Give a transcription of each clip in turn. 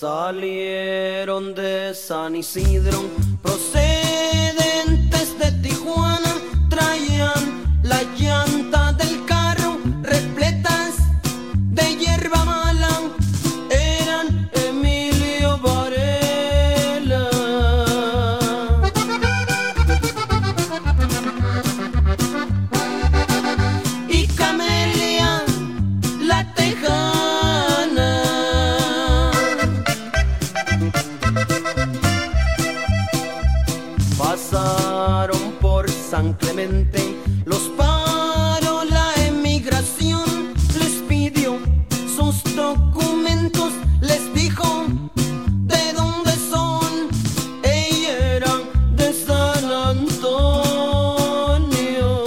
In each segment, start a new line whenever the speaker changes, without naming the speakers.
Salieron de San Isidro, procedentes de Tijuana, traían la llanta del carro repletas de hierba mala, eran Emilio Varela. Y Camelia, la tejana. Pasaron por San Clemente, los paró la emigración, les pidió sus documentos, les dijo de dónde son, ella era de San Antonio.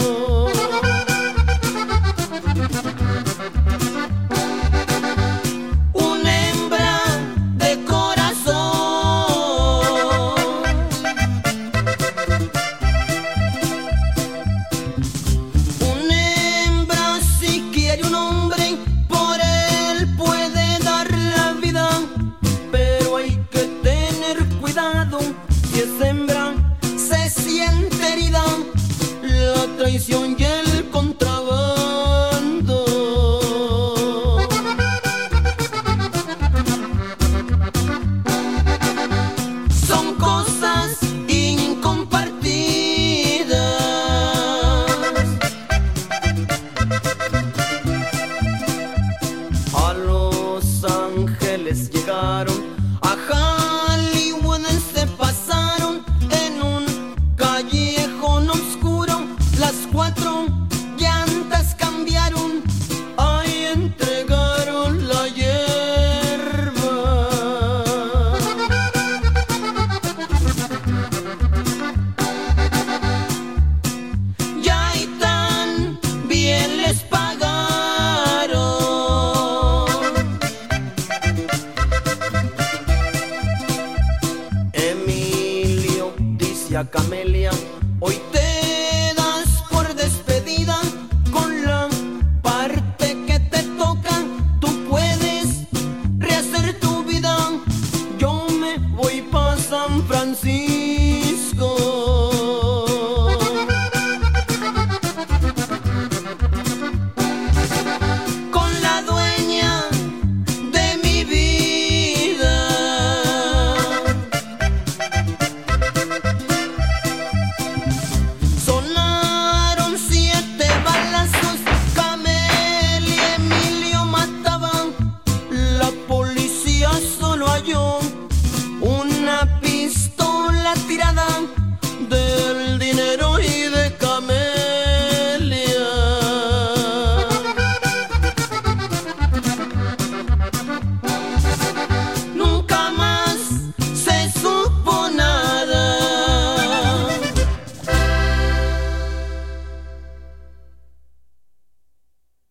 Una hembra de corazón, si es hembra, se siente herida, la traición y el contrabando. Son cosas incompartidas. A Los Ángeles llegaron, a Hollywood se pasaron, en un callejón oscuro las 4 llantas cambiaron, ahí entregaron la hierba. Ya y tan bien les pagaron. Emilio dice a Camelia,